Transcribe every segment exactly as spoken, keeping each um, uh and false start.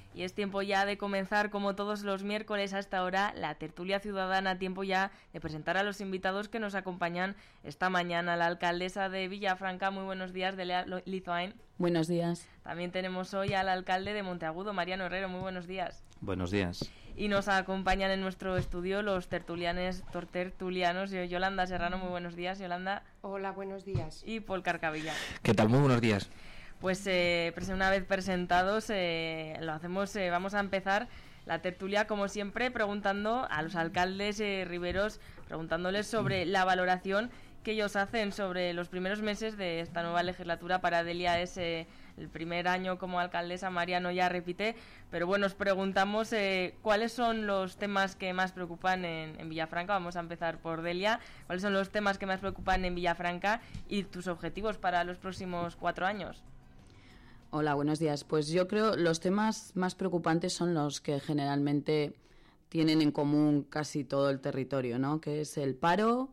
Y es tiempo ya de comenzar, como todos los miércoles a esta hora, la tertulia ciudadana. Tiempo ya de presentar a los invitados que nos acompañan esta mañana. La alcaldesa de Villafranca, muy buenos días, Delia Lizoain. Buenos días. También tenemos hoy al alcalde de Monteagudo, Mariano Herrero, muy buenos días. Buenos días. Y nos acompañan en nuestro estudio los tertulianes, tertulianos, Yolanda Serrano, muy buenos días, Yolanda. Hola, buenos días. Y Paul Carcavilla. ¿Qué tal? Muy buenos días. Pues eh, una vez presentados, eh, lo hacemos, eh, vamos a empezar la tertulia, como siempre, preguntando a los alcaldes eh, riberos, preguntándoles sobre la valoración que ellos hacen sobre los primeros meses de esta nueva legislatura. Para Delia es eh, el primer año como alcaldesa, Mariano ya repite, pero bueno, os preguntamos eh, cuáles son los temas que más preocupan en, en Villafranca. Vamos a empezar por Delia. ¿Cuáles son los temas que más preocupan en Villafranca y tus objetivos para los próximos cuatro años? Hola, buenos días. Pues yo creo los temas más preocupantes son los que generalmente tienen en común casi todo el territorio, ¿no? Que es el paro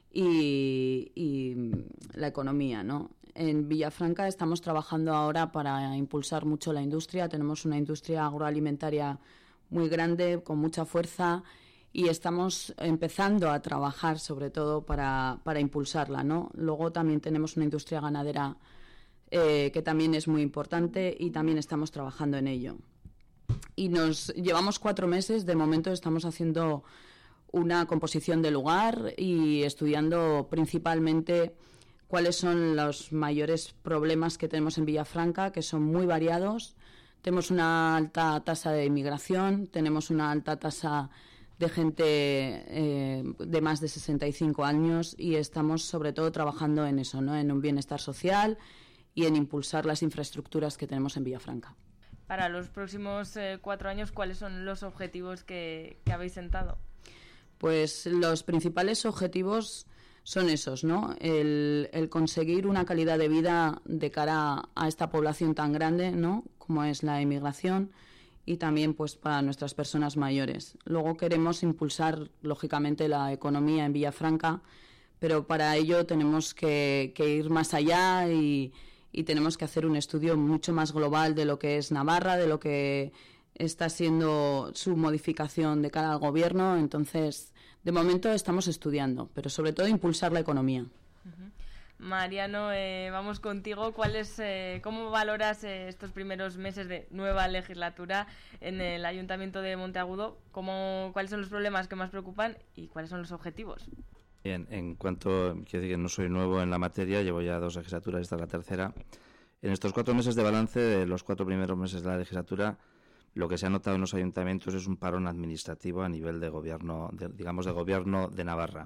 y, y la economía, ¿no? En Villafranca estamos trabajando ahora para impulsar mucho la industria. Tenemos una industria agroalimentaria muy grande, con mucha fuerza, y estamos empezando a trabajar sobre todo para, para impulsarla, ¿no? Luego también tenemos una industria ganadera Eh, que también es muy importante y también estamos trabajando en ello. Y nos llevamos cuatro meses, de momento estamos haciendo una composición del lugar y estudiando principalmente cuáles son los mayores problemas que tenemos en Villafranca, que son muy variados. Tenemos una alta tasa de inmigración, tenemos una alta tasa de gente eh, de más de sesenta y cinco años y estamos sobre todo trabajando en eso, ¿no? En un bienestar social y en impulsar las infraestructuras que tenemos en Villafranca. Para los próximos eh, cuatro años, ¿cuáles son los objetivos que, que habéis sentado? Pues los principales objetivos son esos, ¿no? El, el conseguir una calidad de vida de cara a esta población tan grande, ¿no? Como es la inmigración, y también pues para nuestras personas mayores. Luego queremos impulsar, lógicamente, la economía en Villafranca, pero para ello tenemos que, que ir más allá y y tenemos que hacer un estudio mucho más global de lo que es Navarra, de lo que está siendo su modificación de cara al gobierno. Entonces, de momento estamos estudiando, pero sobre todo impulsar la economía. Uh-huh. Mariano, eh, vamos contigo. ¿Cuál es, eh, ¿Cómo valoras eh, estos primeros meses de nueva legislatura en el Ayuntamiento de Monteagudo? ¿Cómo, ¿Cuáles son los problemas que más preocupan y cuáles son los objetivos? Bien, en cuanto, quiero decir que no soy nuevo en la materia, llevo ya dos legislaturas, esta es la tercera. En estos cuatro meses de balance, de los cuatro primeros meses de la legislatura, lo que se ha notado en los ayuntamientos es un parón administrativo a nivel de gobierno, de, digamos, de gobierno de Navarra.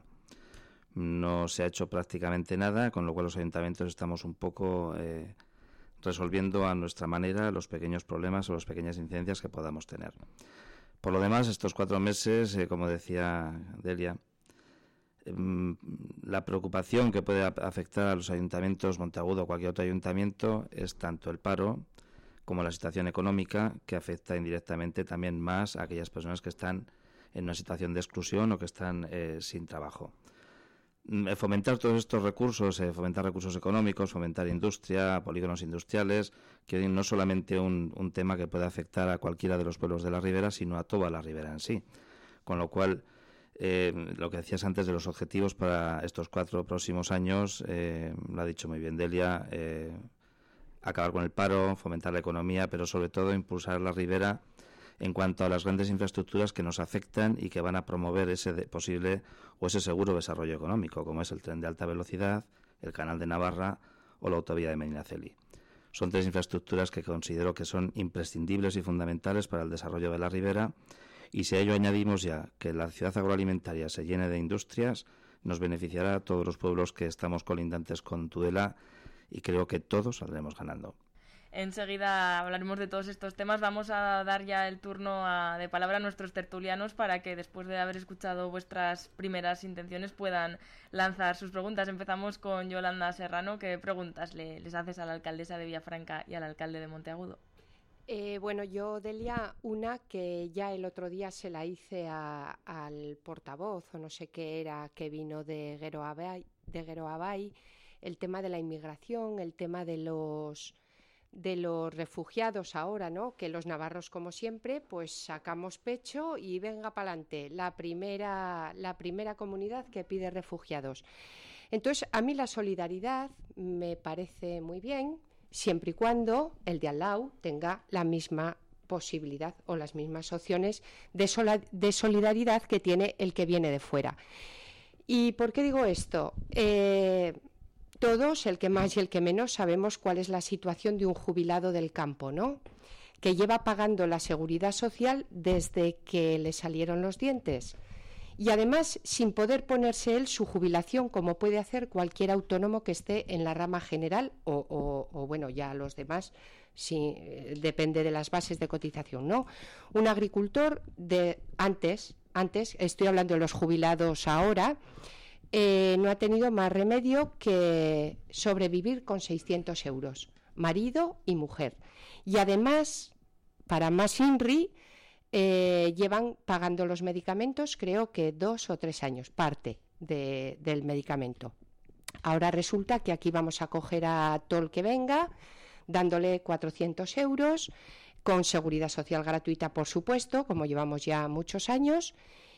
No se ha hecho prácticamente nada, con lo cual los ayuntamientos estamos un poco eh, resolviendo a nuestra manera los pequeños problemas o las pequeñas incidencias que podamos tener. Por lo demás, estos cuatro meses, eh, como decía Delia, la preocupación que puede afectar a los ayuntamientos, Monteagudo o cualquier otro ayuntamiento, es tanto el paro como la situación económica, que afecta indirectamente también más a aquellas personas que están en una situación de exclusión o que están eh, sin trabajo. Fomentar todos estos recursos, eh, fomentar recursos económicos, fomentar industria, polígonos industriales, que no solamente un, un tema que puede afectar a cualquiera de los pueblos de la ribera, sino a toda la ribera en sí. Con lo cual, Eh, lo que decías antes de los objetivos para estos cuatro próximos años, eh, lo ha dicho muy bien Delia, eh, acabar con el paro, fomentar la economía, pero sobre todo impulsar la ribera en cuanto a las grandes infraestructuras que nos afectan y que van a promover ese de, posible o ese seguro desarrollo económico, como es el tren de alta velocidad, el canal de Navarra o la autovía de Medinaceli. Son tres infraestructuras que considero que son imprescindibles y fundamentales para el desarrollo de la ribera. Y si a ello añadimos ya que la ciudad agroalimentaria se llene de industrias, nos beneficiará a todos los pueblos que estamos colindantes con Tudela y creo que todos saldremos ganando. Enseguida hablaremos de todos estos temas. Vamos a dar ya el turno a, de palabra a nuestros tertulianos para que después de haber escuchado vuestras primeras intenciones puedan lanzar sus preguntas. Empezamos con Yolanda Serrano. ¿Qué preguntas le, les haces a la alcaldesa de Villafranca y al alcalde de Monteagudo? Eh, bueno, yo, Delia, una que ya el otro día se la hice a, al portavoz, o no sé qué era, que vino de Gueroabay, de Gueroabay, el tema de la inmigración, el tema de los de los refugiados ahora, ¿no? Que los navarros, como siempre, pues sacamos pecho y venga para adelante, la primera, la primera comunidad que pide refugiados. Entonces, a mí la solidaridad me parece muy bien, siempre y cuando el de al lado tenga la misma posibilidad o las mismas opciones de, sola, de solidaridad que tiene el que viene de fuera. ¿Y por qué digo esto? Eh, todos, el que más y el que menos, sabemos cuál es la situación de un jubilado del campo, ¿no? Que lleva pagando la seguridad social desde que le salieron los dientes. Y además, sin poder ponerse él su jubilación, como puede hacer cualquier autónomo que esté en la rama general o, o, o bueno, ya los demás, sí, depende de las bases de cotización, ¿no? Un agricultor de antes, antes, estoy hablando de los jubilados ahora, eh, no ha tenido más remedio que sobrevivir con seiscientos euros, marido y mujer. Y además, para más INRI, Eh, llevan pagando los medicamentos, creo que dos o tres años, parte de, del medicamento. Ahora resulta que aquí vamos a coger a todo el que venga, dándole cuatrocientos euros, con seguridad social gratuita, por supuesto, como llevamos ya muchos años.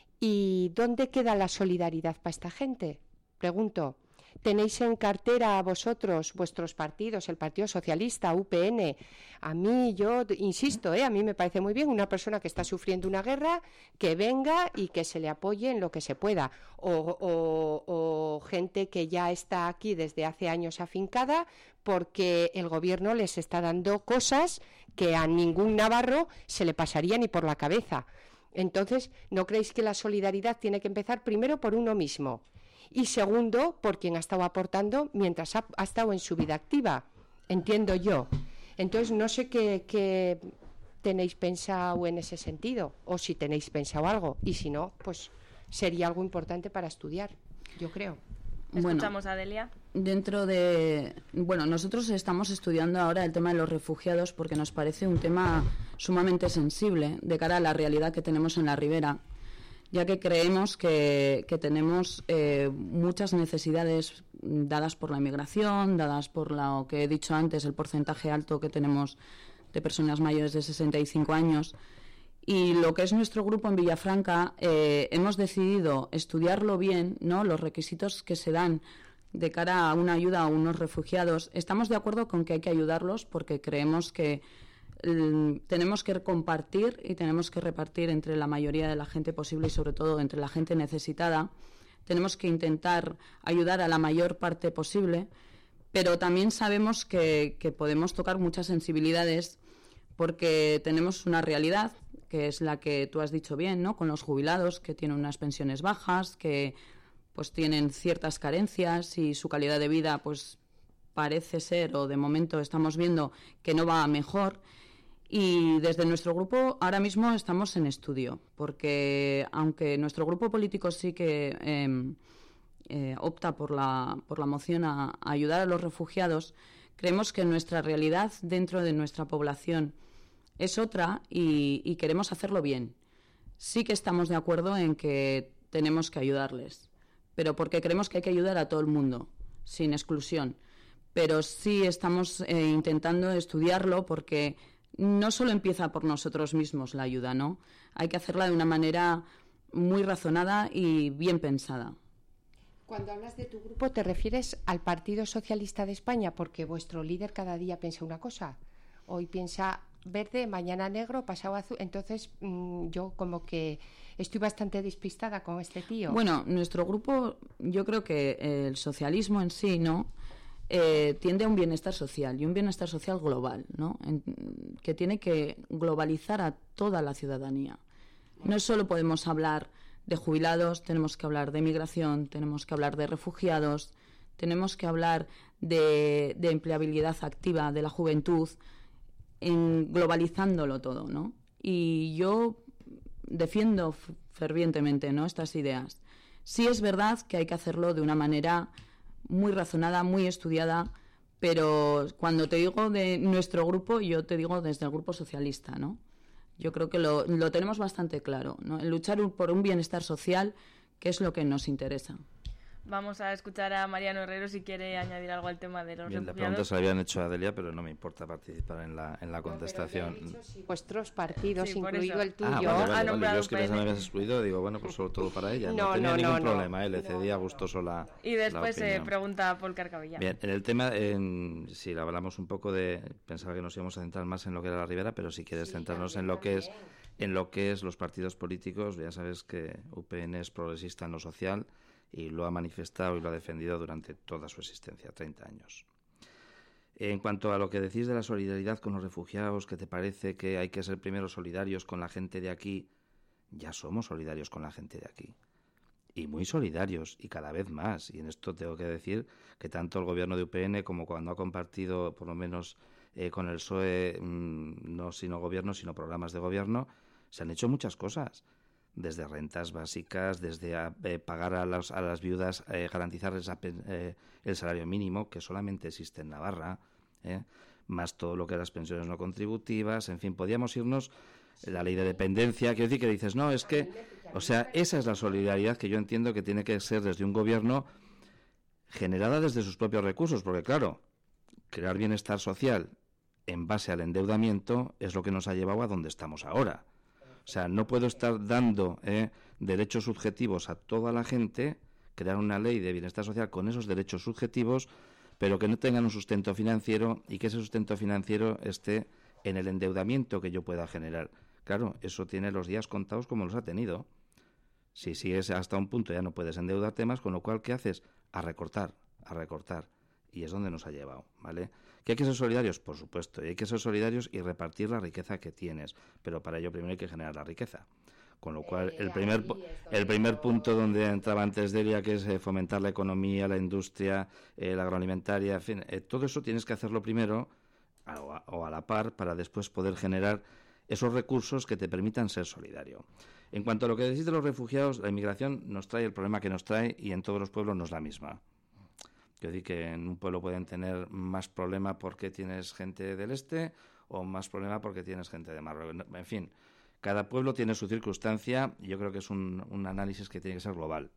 ¿Y dónde queda la solidaridad para esta gente? Pregunto. ¿Tenéis en cartera a vosotros, vuestros partidos, el Partido Socialista, U P N? A mí, yo insisto, ¿eh? a mí me parece muy bien una persona que está sufriendo una guerra, que venga y que se le apoye en lo que se pueda. O, o, o gente que ya está aquí desde hace años afincada porque el gobierno les está dando cosas que a ningún navarro se le pasaría ni por la cabeza. Entonces, ¿no creéis que la solidaridad tiene que empezar primero por uno mismo? Y segundo, por quien ha estado aportando mientras ha, ha estado en su vida activa, entiendo yo. Entonces, no sé qué, qué tenéis pensado en ese sentido, o si tenéis pensado algo, y si no, pues sería algo importante para estudiar, yo creo. Escuchamos bueno, a Delia. Dentro de... Bueno, nosotros estamos estudiando ahora el tema de los refugiados porque nos parece un tema sumamente sensible de cara a la realidad que tenemos en la ribera, ya que creemos que, que tenemos eh, muchas necesidades dadas por la inmigración, dadas por lo que he dicho antes, el porcentaje alto que tenemos de personas mayores de sesenta y cinco años. Y lo que es nuestro grupo en Villafranca, eh, hemos decidido estudiarlo bien, ¿no? Los requisitos que se dan de cara a una ayuda a unos refugiados. Estamos de acuerdo con que hay que ayudarlos porque creemos que tenemos que compartir y tenemos que repartir entre la mayoría de la gente posible y sobre todo entre la gente necesitada. Tenemos que intentar ayudar a la mayor parte posible, pero también sabemos que, que podemos tocar muchas sensibilidades porque tenemos una realidad que es la que tú has dicho bien, ¿no? Con los jubilados que tienen unas pensiones bajas, que pues tienen ciertas carencias y su calidad de vida pues parece ser, o de momento estamos viendo que no va a mejor. Y desde nuestro grupo ahora mismo estamos en estudio, porque aunque nuestro grupo político sí que eh, eh, opta por la, por la moción a, a ayudar a los refugiados, creemos que nuestra realidad dentro de nuestra población es otra y, y queremos hacerlo bien. Sí que estamos de acuerdo en que tenemos que ayudarles, pero porque creemos que hay que ayudar a todo el mundo, sin exclusión. Pero sí estamos eh, intentando estudiarlo porque no solo empieza por nosotros mismos la ayuda, ¿no? Hay que hacerla de una manera muy razonada y bien pensada. Cuando hablas de tu grupo, ¿te refieres al Partido Socialista de España? Porque vuestro líder cada día piensa una cosa. Hoy piensa verde, mañana negro, pasado azul. Entonces, mmm, yo como que estoy bastante despistada con este tío. Bueno, nuestro grupo, yo creo que el socialismo en sí, ¿no?, Eh, tiende a un bienestar social y un bienestar social global, ¿no? En, que tiene que globalizar a toda la ciudadanía. No solo podemos hablar de jubilados, tenemos que hablar de migración, tenemos que hablar de refugiados, tenemos que hablar de, de empleabilidad activa de la juventud, en, globalizándolo todo, ¿no? Y yo defiendo fervientemente, ¿no?, estas ideas. Sí es verdad que hay que hacerlo de una manera muy razonada, muy estudiada, pero cuando te digo de nuestro grupo, yo te digo desde el grupo socialista, ¿no? Yo creo que lo, lo tenemos bastante claro, ¿no? El luchar por un bienestar social, que es lo que nos interesa. Vamos a escuchar a Mariano Herrero si quiere añadir algo al tema de los Bien, la refugiados. pregunta se la habían hecho a Delia, pero no me importa participar en la, en la contestación. No, pero si vuestros partidos, Sí, incluido el tuyo, Ah, vale, vale, ha vale. nombrado Yo es que U P N. pensaba que me habías excluido, digo, bueno, pues solo todo para ella. No, No, tenía no, ningún no, no. problema, ¿eh? Le cedía gustoso la Y después la eh, opinión. pregunta a Paul Carcavilla. Bien, en el tema, en, si hablamos un poco de, pensaba que nos íbamos a centrar más en lo que era la Ribera, pero si quieres centrarnos en lo que es en lo que es los partidos políticos, ya sabes que U P N es progresista en lo social y lo ha manifestado y lo ha defendido durante toda su existencia, treinta años. En cuanto a lo que decís de la solidaridad con los refugiados, que te parece que hay que ser primero solidarios con la gente de aquí, ya somos solidarios con la gente de aquí. Y muy solidarios, y cada vez más. Y en esto tengo que decir que tanto el gobierno de U P N como cuando ha compartido, por lo menos eh, con el P S O E, mmm, no sino gobierno, sino programas de gobierno, se han hecho muchas cosas. Desde rentas básicas, desde a, eh, pagar a, los, a las viudas, eh, garantizarles a, eh, el salario mínimo, que solamente existe en Navarra, eh, más todo lo que las pensiones no contributivas, en fin, podíamos irnos... La ley de dependencia, quiero decir que dices, no, es que, o sea, esa es la solidaridad que yo entiendo que tiene que ser desde un gobierno generada desde sus propios recursos, porque claro, crear bienestar social en base al endeudamiento es lo que nos ha llevado a donde estamos ahora. O sea, no puedo estar dando eh, derechos subjetivos a toda la gente, crear una ley de bienestar social con esos derechos subjetivos, pero que no tengan un sustento financiero y que ese sustento financiero esté en el endeudamiento que yo pueda generar. Claro, eso tiene los días contados como los ha tenido. Si sigues hasta un punto ya no puedes endeudarte más, con lo cual, ¿qué haces? A recortar, a recortar. Y es donde nos ha llevado, ¿vale? ¿Que hay que ser solidarios? Por supuesto, y hay que ser solidarios y repartir la riqueza que tienes. Pero para ello primero hay que generar la riqueza. Con lo cual, el primer, el primer punto donde entraba antes Delia, que es eh, fomentar la economía, la industria, eh, la agroalimentaria, en fin, eh, todo eso tienes que hacerlo primero o a, o a la par para después poder generar esos recursos que te permitan ser solidario. En cuanto a lo que decís de los refugiados, la inmigración nos trae el problema que nos trae y en todos los pueblos no es la misma. Quiero decir que en un pueblo pueden tener más problema porque tienes gente del este o más problema porque tienes gente de Marruecos. En fin, cada pueblo tiene su circunstancia y yo creo que es un, un análisis que tiene que ser global.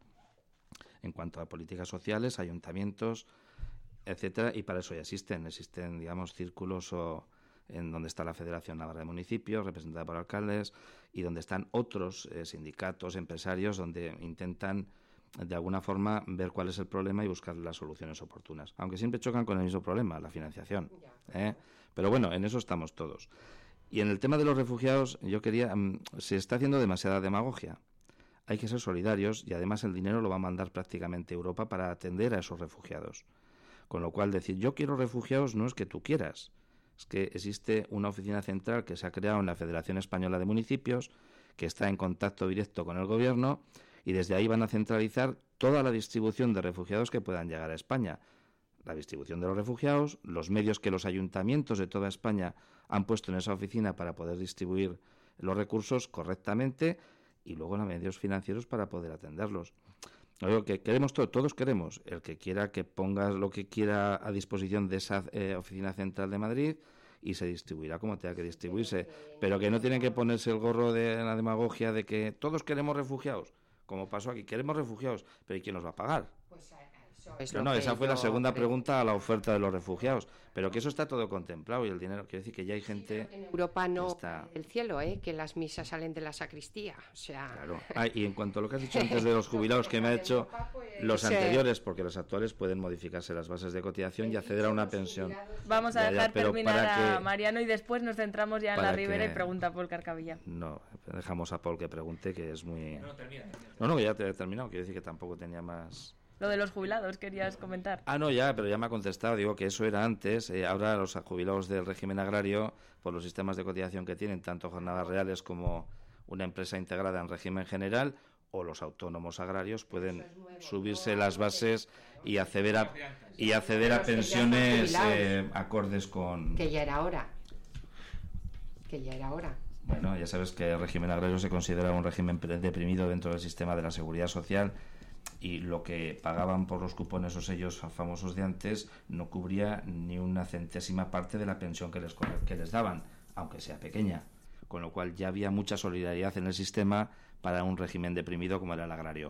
En cuanto a políticas sociales, ayuntamientos, etcétera, y para eso ya existen, existen, digamos, círculos o en donde está la Federación Navarra de Municipios, representada por alcaldes, y donde están otros eh, sindicatos, empresarios, donde intentan, de alguna forma, ver cuál es el problema y buscar las soluciones oportunas. Aunque siempre chocan con el mismo problema, la financiación. ¿eh? Pero bueno, en eso estamos todos. Y en el tema de los refugiados, yo quería... Um, se está haciendo demasiada demagogia. Hay que ser solidarios y además el dinero lo va a mandar prácticamente Europa para atender a esos refugiados. Con lo cual, decir, yo quiero refugiados no es que tú quieras. Es que existe una oficina central que se ha creado en la Federación Española de Municipios, que está en contacto directo con el gobierno, y desde ahí van a centralizar toda la distribución de refugiados que puedan llegar a España. La distribución de los refugiados, los medios que los ayuntamientos de toda España han puesto en esa oficina para poder distribuir los recursos correctamente, y luego los medios financieros para poder atenderlos. Lo que queremos todos, todos queremos, el que quiera que pongas lo que quiera a disposición de esa eh, oficina central de Madrid y se distribuirá como tenga que distribuirse, pero que no tienen que ponerse el gorro de la demagogia de que todos queremos refugiados, como pasó aquí, queremos refugiados, pero ¿y quién los va a pagar? Pues eso es Pero lo no, que esa fue la yo segunda creo. pregunta a la oferta de los refugiados, pero que eso está todo contemplado y el dinero, quiere decir que ya hay gente... En Europa no está... el cielo, ¿eh? Que las misas salen de la sacristía, o sea... Claro. Ah, y en cuanto a lo que has dicho antes de los jubilados que me ha hecho, los Sí. anteriores, porque los actuales pueden modificarse las bases de cotización y acceder a una pensión. Vamos a Ya, ya, dejar pero terminar para a que- Mariano y después nos centramos ya en la para Ribera que- y pregunta por Carcavilla. No, dejamos a Paul que pregunte, que es muy... No, no, que ya te he terminado, quiero decir que tampoco tenía más... Lo de los jubilados, querías comentar. Ah, no, ya, pero ya me ha contestado. Digo que eso era antes. Eh, ahora los jubilados del régimen agrario, por los sistemas de cotización que tienen, tanto jornadas reales como una empresa integrada en régimen general, o los autónomos agrarios, pueden subirse las bases y acceder a, y acceder a Los que ya están pensiones jubilados. eh, acordes con... Que ya era hora. Que ya era hora. Bueno, ya sabes que el régimen agrario se considera un régimen pre- deprimido dentro del sistema de la seguridad social, y lo que pagaban por los cupones o sellos famosos de antes no cubría ni una centésima parte de la pensión que les, co- que les daban, aunque sea pequeña. Con lo cual ya había mucha solidaridad en el sistema para un régimen deprimido como era el agrario.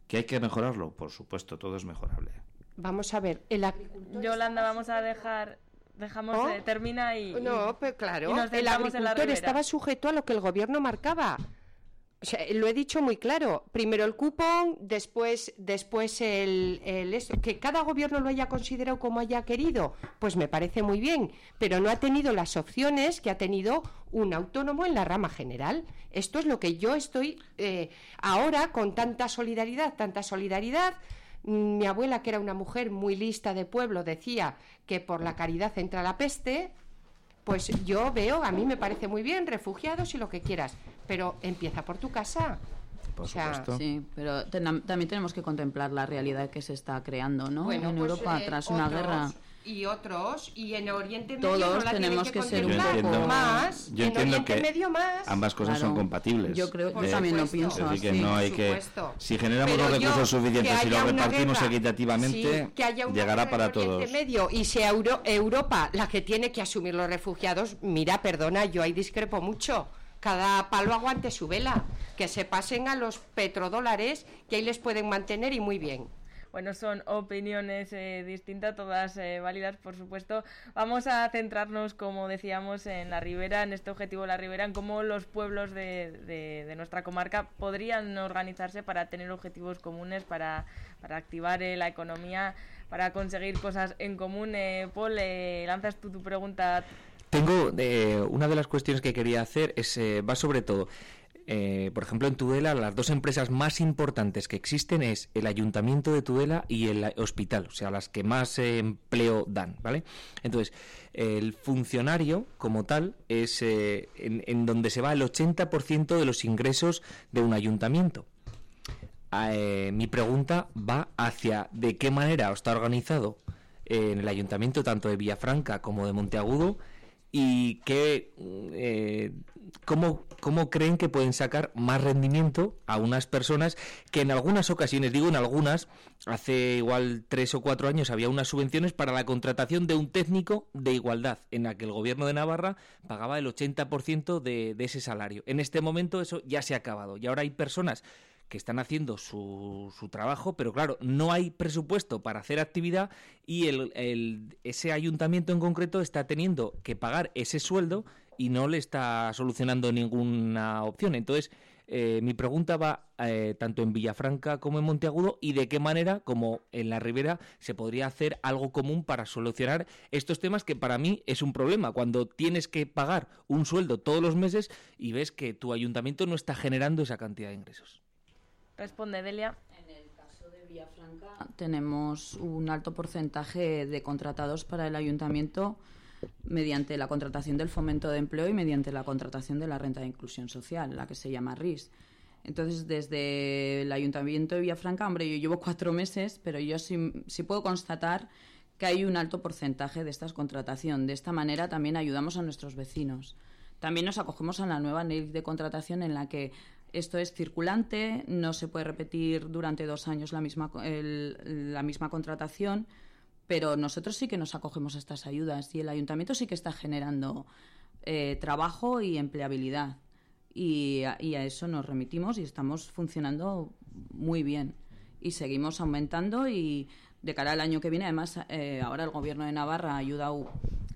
¿Que hay que mejorarlo? Por supuesto, todo es mejorable. Vamos a ver, el agricultor... Yolanda, vamos a dejar... Dejamos, ¿Oh? eh, termina y... No, y, pues claro, y nos el centramos en la agricultor ribera. estaba sujeto a lo que el gobierno marcaba. O sea, lo he dicho muy claro. Primero el cupón, después, después el, el esto. Que cada gobierno lo haya considerado como haya querido, pues me parece muy bien, pero no ha tenido las opciones que ha tenido un autónomo en la rama general. Esto es lo que yo estoy eh, ahora con tanta solidaridad, tanta solidaridad. Mi abuela, que era una mujer muy lista de pueblo, decía que por la caridad entra la peste. Pues yo veo, a mí me parece muy bien, refugiados y lo que quieras, pero empieza por tu casa. Por O sea, supuesto. Sí, pero ten- también tenemos que contemplar la realidad que se está creando, ¿no? Bueno, en pues, Europa, eh, tras una otros guerra. Y otros, y en Oriente Medio Todos no la tienen tenemos que, que ser un contemplar poco- más, Yo en entiendo Oriente que Medio más. ambas cosas Claro, son compatibles. yo creo- yo Eh, también lo es pienso decir, que así. no hay Por que... supuesto. Si generamos Pero los yo, recursos que suficientes y haya los una repartimos guerra, equitativamente, sí, que haya una llegará guerra para en Oriente todos. Medio, y sea Euro- Europa la que tiene que asumir los refugiados, mira, perdona, yo ahí discrepo mucho. Cada palo aguante su vela, que se pasen a los petrodólares, que ahí les pueden mantener y muy bien. Bueno, son opiniones eh, distintas, todas eh, válidas, por supuesto. Vamos a centrarnos, como decíamos, en la ribera, en este objetivo de la ribera, en cómo los pueblos de, de, de nuestra comarca podrían organizarse para tener objetivos comunes, para, para activar eh, la economía, para conseguir cosas en común. Eh, Paul, eh, lanzas tú tu pregunta. Tengo eh, una de las cuestiones que quería hacer es eh, va sobre todo. Eh, por ejemplo, en Tudela las dos empresas más importantes que existen es el Ayuntamiento de Tudela y el hospital, o sea, las que más eh, empleo dan, ¿vale? Entonces, el funcionario como tal es eh, en, en donde se va el ochenta por ciento de los ingresos de un ayuntamiento. Eh, mi pregunta va hacia de qué manera está organizado eh, en el ayuntamiento tanto de Villafranca como de Monteagudo y qué... Eh, ¿Cómo, ¿Cómo creen que pueden sacar más rendimiento a unas personas que en algunas ocasiones, digo en algunas, hace igual tres o cuatro años había unas subvenciones para la contratación de un técnico de igualdad, en la que el gobierno de Navarra pagaba el ochenta por ciento de, de ese salario? En este momento eso ya se ha acabado y ahora hay personas que están haciendo su, su trabajo, pero claro, no hay presupuesto para hacer actividad y el, el, ese ayuntamiento en concreto está teniendo que pagar ese sueldo y no le está solucionando ninguna opción. Entonces, eh, mi pregunta va eh, tanto en Villafranca como en Monteagudo y de qué manera, como en la Ribera, se podría hacer algo común para solucionar estos temas que para mí es un problema. Cuando tienes que pagar un sueldo todos los meses y ves que tu ayuntamiento no está generando esa cantidad de ingresos. Responde, Delia. En el caso de Villafranca tenemos un alto porcentaje de contratados para el ayuntamiento mediante la contratación del fomento de empleo y mediante la contratación de la renta de inclusión social, la que se llama R I S. Entonces, desde el Ayuntamiento de Villafranca, hombre, yo llevo cuatro meses, pero yo sí, sí puedo constatar que hay un alto porcentaje de esta contratación. De esta manera también ayudamos a nuestros vecinos. También nos acogemos a la nueva ley de contratación en la que esto es circulante, no se puede repetir durante dos años la misma, el, la misma contratación, pero nosotros sí que nos acogemos a estas ayudas y el ayuntamiento sí que está generando eh, trabajo y empleabilidad. Y a, y a eso nos remitimos y estamos funcionando muy bien. Y seguimos aumentando y de cara al año que viene, además, eh, ahora el Gobierno de Navarra ha ayudado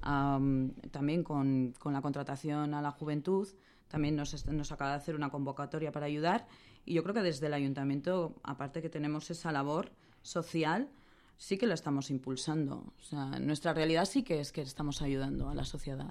um, también con, con la contratación a la juventud. También nos, nos acaba de hacer una convocatoria para ayudar. Y yo creo que desde el ayuntamiento, aparte que tenemos esa labor social, sí que lo estamos impulsando. O sea, nuestra realidad sí que es que estamos ayudando a la sociedad.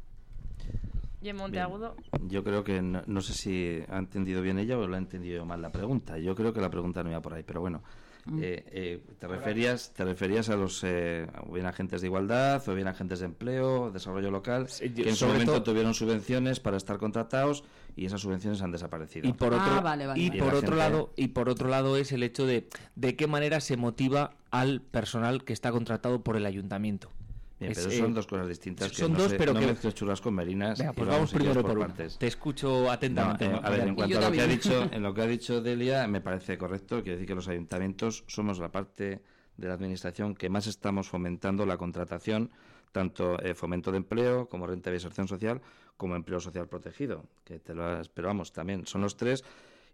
¿Y en Monteagudo? Bien. Yo creo que no, no sé si ha entendido bien ella o lo ha entendido mal la pregunta. Yo creo que la pregunta no iba por ahí, pero bueno. Mm. Eh, eh, te referías te referías a los eh, o bien agentes de igualdad o bien agentes de empleo, desarrollo local, sí, yo, que en su momento todo... tuvieron subvenciones para estar contratados y esas subvenciones han desaparecido. Y por otro, ah, vale, vale, y vale. por y otro gente... lado y por otro lado es el hecho de de qué manera se motiva al personal que está contratado por el ayuntamiento. Bien, es, pero eh, son dos cosas distintas. Son que no dos, se, pero no que... mezcles churras con merinas. Venga, pues vamos, vamos primero por, por una. partes. Te escucho atentamente. No, eh, a ver, en cuanto a lo que ha dicho, en lo que ha dicho Delia, me parece correcto. Quiere decir que los ayuntamientos somos la parte de la administración que más estamos fomentando la contratación, tanto eh, fomento de empleo como renta de inserción social, como empleo social protegido. Que te lo has, pero vamos, también son los tres.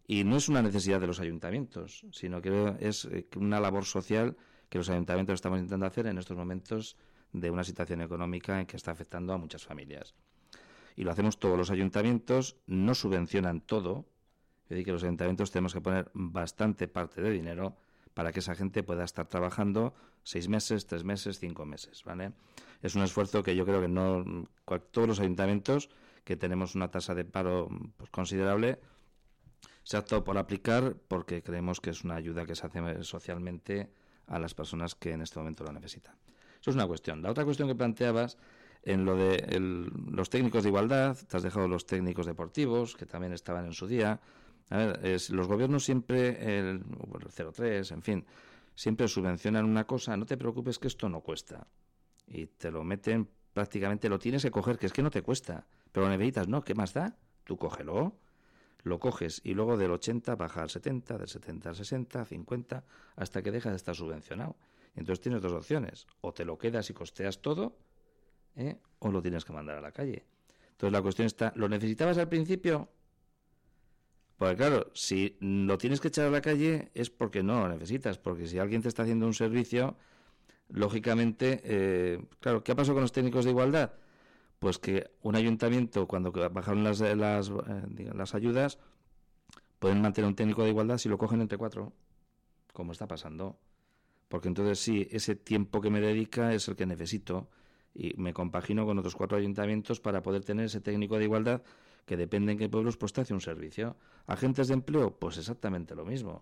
Y no es una necesidad de los ayuntamientos, sino que es una labor social que los ayuntamientos estamos intentando hacer en estos momentos de una situación económica en que está afectando a muchas familias. Y lo hacemos todos los ayuntamientos, no subvencionan todo, es decir, que los ayuntamientos tenemos que poner bastante parte de dinero para que esa gente pueda estar trabajando seis meses, tres meses, cinco meses, ¿vale? Es un esfuerzo que yo creo que no todos los ayuntamientos, que tenemos una tasa de paro pues, considerable, se ha optado por aplicar porque creemos que es una ayuda que se hace socialmente a las personas que en este momento lo necesitan. Eso es una cuestión. La otra cuestión que planteabas, en lo de el, los técnicos de igualdad, te has dejado los técnicos deportivos, que también estaban en su día. A ver, es, los gobiernos siempre, el, el cero tres, en fin, siempre subvencionan una cosa, no te preocupes que esto no cuesta. Y te lo meten, prácticamente lo tienes que coger, que es que no te cuesta. Pero lo necesitas, ¿no? ¿Qué más da? Tú cógelo, lo coges y luego del ochenta baja al setenta, del setenta al sesenta, cincuenta, hasta que deja de estar subvencionado. Entonces tienes dos opciones, o te lo quedas y costeas todo, ¿eh? o lo tienes que mandar a la calle. Entonces la cuestión está, ¿lo necesitabas al principio? Porque claro, si lo tienes que echar a la calle es porque no lo necesitas, porque si alguien te está haciendo un servicio, lógicamente, eh, claro, ¿qué ha pasado con los técnicos de igualdad? Pues que un ayuntamiento, cuando bajaron las, las, eh, las ayudas, pueden mantener un técnico de igualdad si lo cogen entre cuatro, como está pasando. Porque entonces sí, ese tiempo que me dedica es el que necesito y me compagino con otros cuatro ayuntamientos para poder tener ese técnico de igualdad que depende en qué pueblos pues te hace un servicio. Agentes de empleo, pues exactamente lo mismo.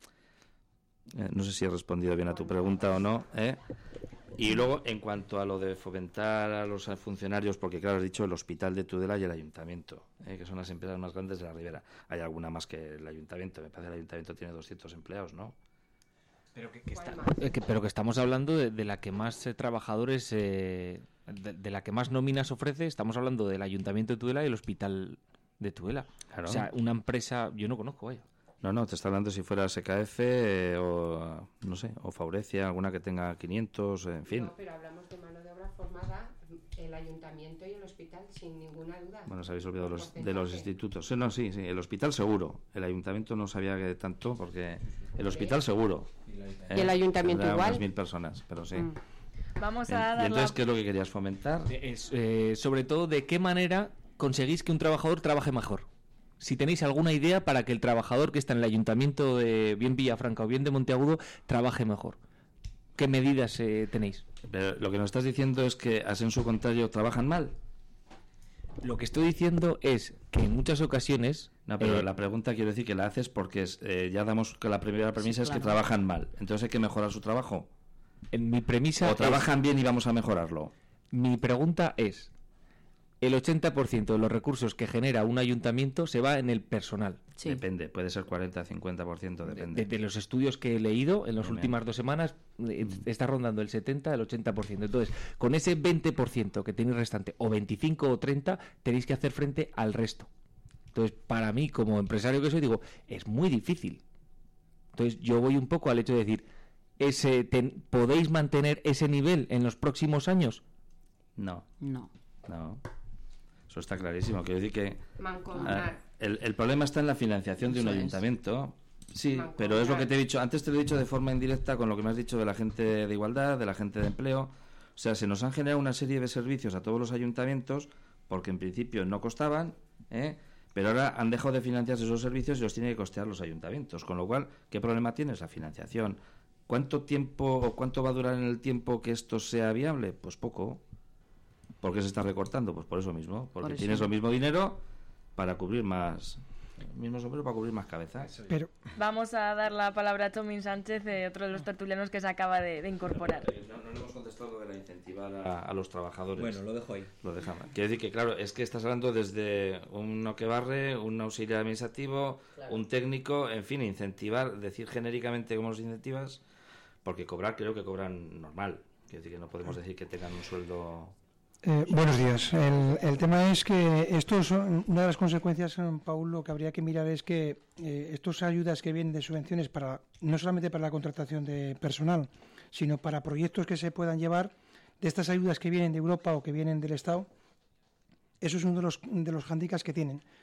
Eh, no sé si he respondido bien a tu pregunta o no, ¿eh? Y luego, en cuanto a lo de fomentar a los funcionarios, porque claro, has dicho el Hospital de Tudela y el Ayuntamiento, ¿eh? que son las empresas más grandes de la Ribera. Hay alguna más que el Ayuntamiento, me parece que el Ayuntamiento tiene doscientos empleados, ¿no? Pero que, que, está, eh, que, pero que estamos hablando de, de la que más eh, trabajadores, eh, de, de la que más nóminas ofrece, estamos hablando del Ayuntamiento de Tudela y el Hospital de Tudela. Claro. O sea, una empresa, yo no conozco, vaya. No, no, te está hablando si fuera S K F eh, o, no sé, o Faurecia, alguna que tenga quinientos, en fin. No, pero hablamos de mano de obra formada, el ayuntamiento y el hospital, sin ninguna duda. Bueno, os habéis olvidado los, de los institutos. Sí, no, sí, sí, el hospital seguro. El ayuntamiento no sabía que tanto, porque el hospital seguro. ¿Y el ayuntamiento eh, igual? Unas mil personas, pero sí. Mm. Vamos Bien. a dar ¿Y entonces la... qué es lo que querías fomentar? Es, eh, sobre todo, ¿de qué manera conseguís que un trabajador trabaje mejor? Si tenéis alguna idea para que el trabajador que está en el ayuntamiento de bien Villafranca o bien de Monteagudo trabaje mejor. ¿Qué medidas eh, tenéis? Pero lo que nos estás diciendo es que, a su contrario, trabajan mal. Lo que estoy diciendo es que en muchas ocasiones... No, pero eh, la pregunta quiero decir que la haces porque es, eh, ya damos que la primera premisa Sí, es claro. que trabajan mal. Entonces hay que mejorar su trabajo. en mi premisa... O es- trabajan bien y vamos a mejorarlo. mi pregunta es... El ochenta por ciento de los recursos que genera un ayuntamiento se va en el personal. Sí. Depende, puede ser cuarenta a cincuenta por ciento, depende. De, de los estudios que he leído en las Bien, últimas bien. dos semanas, eh, está rondando el setenta al ochenta por ciento. Entonces, con ese veinte por ciento que tenéis restante, o veinticinco o treinta, tenéis que hacer frente al resto. Entonces, para mí, como empresario que soy, digo, es muy difícil. Entonces, yo voy un poco al hecho de decir, ese ten- ¿podéis mantener ese nivel en los próximos años? No, No. no. Eso está clarísimo. Quiero decir que Mancomunar. ah, el, el problema está en la financiación de un Eso es. ayuntamiento. Sí, Mancomunar. pero es lo que te he dicho. Antes te lo he dicho de forma indirecta con lo que me has dicho de la gente de igualdad, de la gente de empleo. O sea, se nos han generado una serie de servicios a todos los ayuntamientos porque en principio no costaban, ¿eh? Pero ahora han dejado de financiarse esos servicios y los tienen que costear los ayuntamientos. Con lo cual, ¿qué problema tienes? La financiación. ¿Cuánto tiempo o cuánto va a durar en el tiempo que esto sea viable? Pues poco. ¿Por qué se está recortando? Pues por eso mismo. Porque Por eso. tienes lo mismo dinero para cubrir más... El mismo sombrero para cubrir más cabezas. Pero Vamos a dar la palabra a Tomín Sánchez, eh, otro de los tertulianos que se acaba de, de incorporar. No, no le hemos contestado de la incentivar a, a los trabajadores. Bueno, lo dejo ahí. Lo dejamos. Quiero decir que, claro, es que estás hablando desde uno que barre, un auxiliar administrativo, un técnico, en fin, incentivar, decir genéricamente cómo los incentivas, porque cobrar creo que cobran normal. Quiero decir que no podemos decir que tengan un sueldo... eh, buenos días. El, el tema es que esto son, una de las consecuencias, eh, Paul, lo que habría que mirar es que eh, estas ayudas que vienen de subvenciones para no solamente para la contratación de personal, sino para proyectos que se puedan llevar de estas ayudas que vienen de Europa o que vienen del Estado, eso es uno de los de los hándicaps que tienen,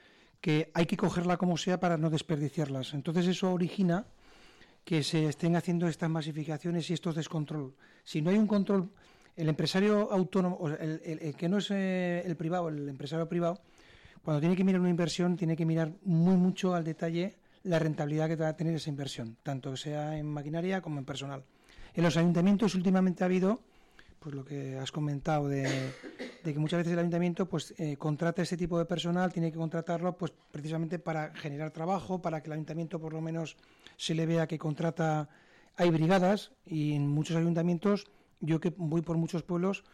que hay que cogerla como sea para no desperdiciarlas. Entonces eso origina que se estén haciendo estas masificaciones y estos descontrol. Si no hay un control, el empresario autónomo, el, el, el que no es eh, el privado, el empresario privado, cuando tiene que mirar una inversión, tiene que mirar muy mucho al detalle la rentabilidad que va a tener esa inversión, tanto sea en maquinaria como en personal. En los ayuntamientos últimamente ha habido, pues lo que has comentado, de, de que muchas veces el ayuntamiento pues eh, contrata ese tipo de personal, tiene que contratarlo pues precisamente para generar trabajo, para que el ayuntamiento por lo menos se le vea que contrata. Hay brigadas y en muchos ayuntamientos, yo que voy por muchos pueblos,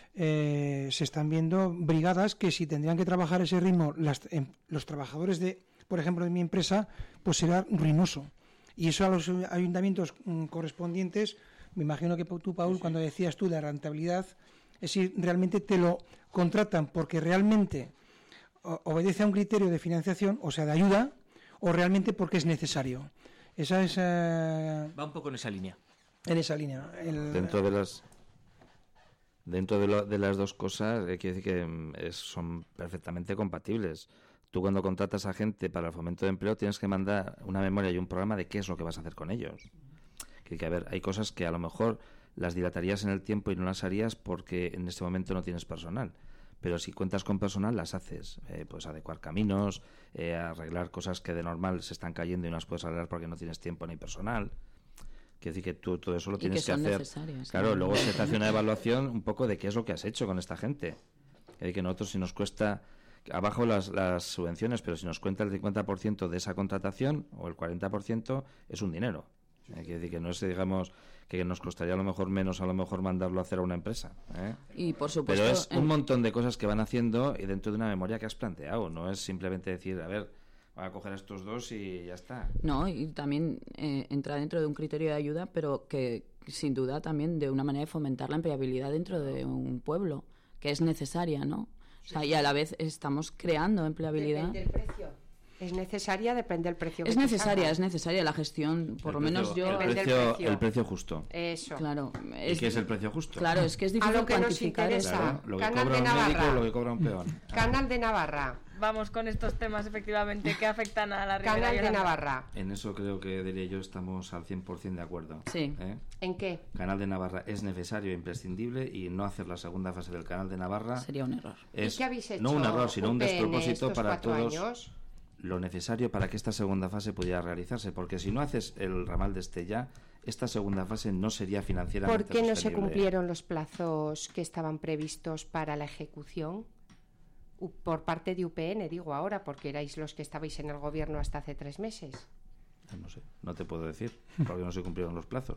eh, se están viendo brigadas que si tendrían que trabajar ese ritmo las, eh, los trabajadores de, por ejemplo, de mi empresa, pues será ruinoso. Y eso a los ayuntamientos mm, correspondientes, me imagino que tú, Paul, cuando decías tú de la rentabilidad, es si realmente te lo contratan porque realmente o, obedece a un criterio de financiación, o sea, de ayuda, o realmente porque es necesario. Esa es... Eh, Va un poco en esa línea. En esa línea. El, dentro de las... Dentro de, lo, de las dos cosas, eh, quiere decir que es, son perfectamente compatibles. Tú cuando contratas a gente para el fomento de empleo tienes que mandar una memoria y un programa de qué es lo que vas a hacer con ellos. Que, que a ver, hay cosas que a lo mejor las dilatarías en el tiempo y no las harías porque en este momento no tienes personal. Pero si cuentas con personal, las haces. Eh, puedes adecuar caminos, eh, arreglar cosas que de normal se están cayendo y no las puedes arreglar porque no tienes tiempo ni personal. Quiere decir que tú todo eso lo tienes y que, que hacer. Claro, ¿no? Luego se te hace una evaluación un poco de qué es lo que has hecho con esta gente. Quiere decir que nosotros si nos cuesta abajo las, las subvenciones, pero si nos cuenta el cincuenta por ciento de esa contratación o el cuarenta por ciento es un dinero. Eh, quiere decir que no es, digamos, que nos costaría a lo mejor menos a lo mejor mandarlo a hacer a una empresa. ¿eh? Y por supuesto. Pero es un en... montón de cosas que van haciendo y dentro de una memoria que has planteado. No es simplemente decir, a ver, voy a coger a estos dos y ya está. No, y también eh, entra dentro de un criterio de ayuda, pero que sin duda también de una manera de fomentar la empleabilidad dentro de un pueblo, que es necesaria, ¿no? O sea, y a la vez estamos creando empleabilidad. Depende del precio. Es necesaria, depende del precio. Es que necesaria, te es necesaria la gestión, por El lo precio- menos yo... El Depende del precio, precio. el precio justo. Eso. Claro. ¿Y qué es el precio justo? Claro, es que es A difícil lo que nos cuantificar interesa. eso. Claro, lo que Canal cobra de un médico Navarra. o lo que cobra un peón. Canal de Navarra. Vamos con estos temas, efectivamente, que afectan a la Ribera Canal de Yolanda. Navarra. En eso creo que Delia y yo estamos al cien por ciento de acuerdo. Sí. ¿eh? ¿En qué? Canal de Navarra es necesario e imprescindible y no hacer la segunda fase del Canal de Navarra Sería un error. es ¿Y qué habéis hecho, no un error, sino un U P N, despropósito estos para cuatro todos. años? Lo necesario para que esta segunda fase pudiera realizarse, porque si no haces el ramal de Estella, esta segunda fase no sería financieramente ¿Por qué no se sostenible. cumplieron los plazos que estaban previstos para la ejecución? U- Por parte de U P N, digo ahora, porque erais los que estabais en el gobierno hasta hace tres meses. No sé, no te puedo decir, porque no se cumplieron los plazos.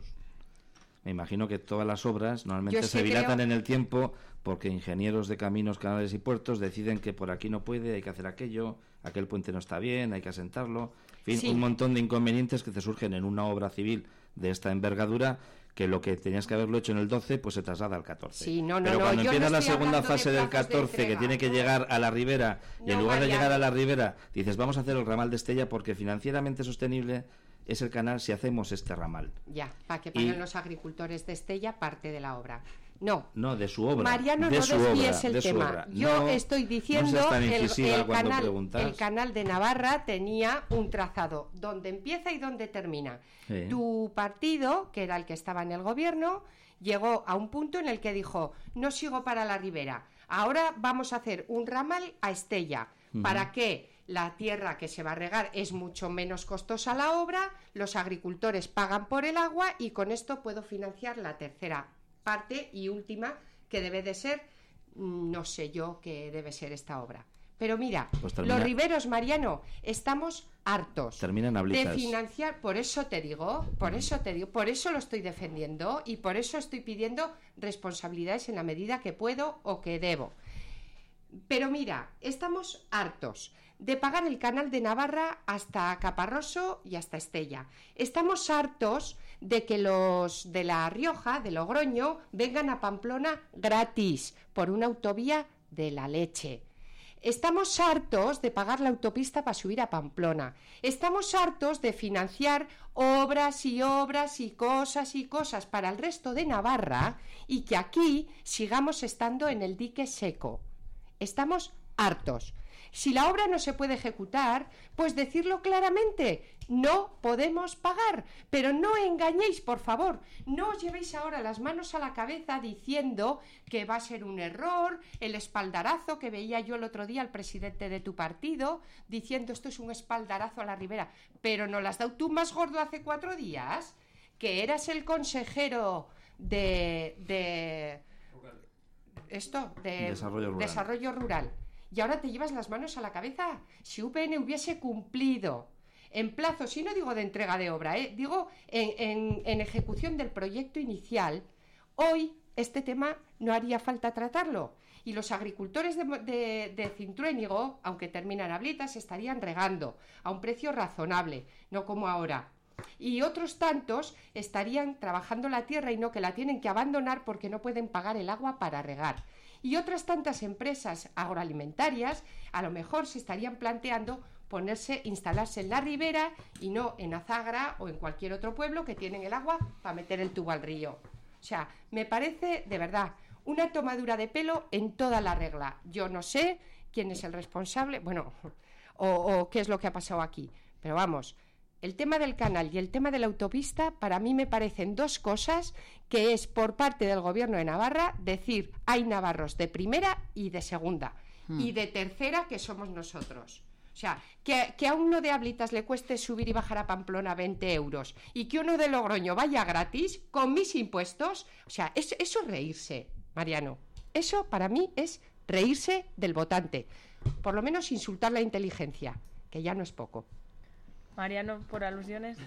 Me imagino que todas las obras normalmente Yo se sí dilatan creo- en el tiempo porque ingenieros de caminos, canales y puertos deciden que por aquí no puede, hay que hacer aquello, aquel puente no está bien, hay que asentarlo. En fin, Sí. un montón de inconvenientes que te surgen en una obra civil de esta envergadura que lo que tenías que haberlo hecho en el doce pues se traslada al catorce. Sí, no, no, Pero no, cuando yo no empieza la estoy segunda hablando de fase del plazos de catorce que entrega, tiene que no. llegar a la ribera y en No, lugar de Mariano. llegar a la ribera dices vamos a hacer el ramal de Estella porque financieramente sostenible es el canal si hacemos este ramal. Ya, para que Y- paguen los agricultores de Estella parte de la obra. No, No, de su obra. Mariano, de no su desvíes obra, el de su tema. obra. Yo No- estoy no diciendo seas tan el, incisiva el cuando canal, preguntas. el canal de Navarra tenía un trazado donde empieza y donde termina. Sí. Tu partido, que era el que estaba en el gobierno, llegó a un punto en el que dijo, no sigo para la ribera, ahora vamos a hacer un ramal a Estella. ¿Para qué? La tierra que se va a regar es mucho menos costosa la obra, los agricultores pagan por el agua y con esto puedo financiar la tercera parte y última que debe de ser, mm, no sé yo qué debe ser esta obra. Pero mira, Pues termina- los riberos, Mariano, estamos hartos Termina en de Ablitas. financiar, por eso te digo, por eso te digo, por eso lo estoy defendiendo y por eso estoy pidiendo responsabilidades en la medida que puedo o que debo. Pero mira, estamos hartos de pagar el canal de Navarra hasta Caparroso y hasta Estella. Estamos hartos de que los de La Rioja, de Logroño, vengan a Pamplona gratis por una autovía de la leche. Estamos hartos de pagar la autopista para subir a Pamplona. Estamos hartos de financiar obras y obras y cosas y cosas para el resto de Navarra y que aquí sigamos estando en el dique seco. Estamos hartos. Si la obra no se puede ejecutar, pues decirlo claramente, no podemos pagar, pero no engañéis, por favor, no os llevéis ahora las manos a la cabeza diciendo que va a ser un error, el espaldarazo que veía yo el otro día al presidente de tu partido, diciendo esto es un espaldarazo a la Ribera, pero ¿no lo has dado tú más gordo hace cuatro días? Que eras el consejero de... de esto, de desarrollo rural. desarrollo rural. Y ahora te llevas las manos a la cabeza. Si U P N hubiese cumplido en plazos, y no digo de entrega de obra, ¿eh? digo en, en, en ejecución del proyecto inicial, hoy este tema no haría falta tratarlo. Y los agricultores de, de, de Cintruénigo, aunque terminan ablitas, estarían regando a un precio razonable, no como ahora. Y otros tantos estarían trabajando la tierra y no que la tienen que abandonar porque no pueden pagar el agua para regar. Y otras tantas empresas agroalimentarias a lo mejor se estarían planteando ponerse, instalarse en la ribera y no en Azagra o en cualquier otro pueblo que tienen el agua para meter el tubo al río. O sea, me parece de verdad una tomadura de pelo en toda la regla. Yo no sé quién es el responsable, bueno, o, o qué es lo que ha pasado aquí, pero vamos... El tema del canal y el tema de la autopista para mí me parecen dos cosas que es por parte del Gobierno de Navarra decir hay navarros de primera y de segunda hmm. y de tercera que somos nosotros. O sea, que, que a uno de Ablitas le cueste subir y bajar a Pamplona veinte euros y que uno de Logroño vaya gratis con mis impuestos. O sea, eso, eso es reírse, Mariano. Eso para mí es reírse del votante. Por lo menos insultar la inteligencia, que ya no es poco. Mariano, por alusiones.